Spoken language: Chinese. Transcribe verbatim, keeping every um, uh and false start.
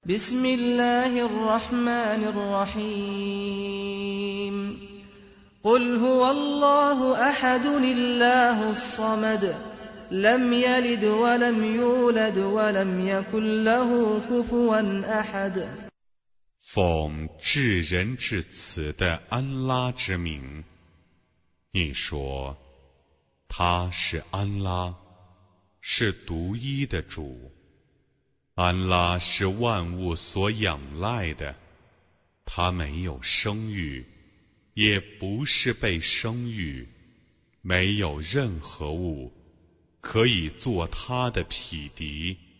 بسم الله الرحمن الرحيم قل هو الله أحد الله الصمد لم يلد ولم يولد ولم يكن له كفوا أحد 奉至仁至慈的安拉之名，你说，他是安拉，是独一的主。安拉是万物所仰赖的，他没有生育，也不是被生育，没有任何物可以做他的匹敌。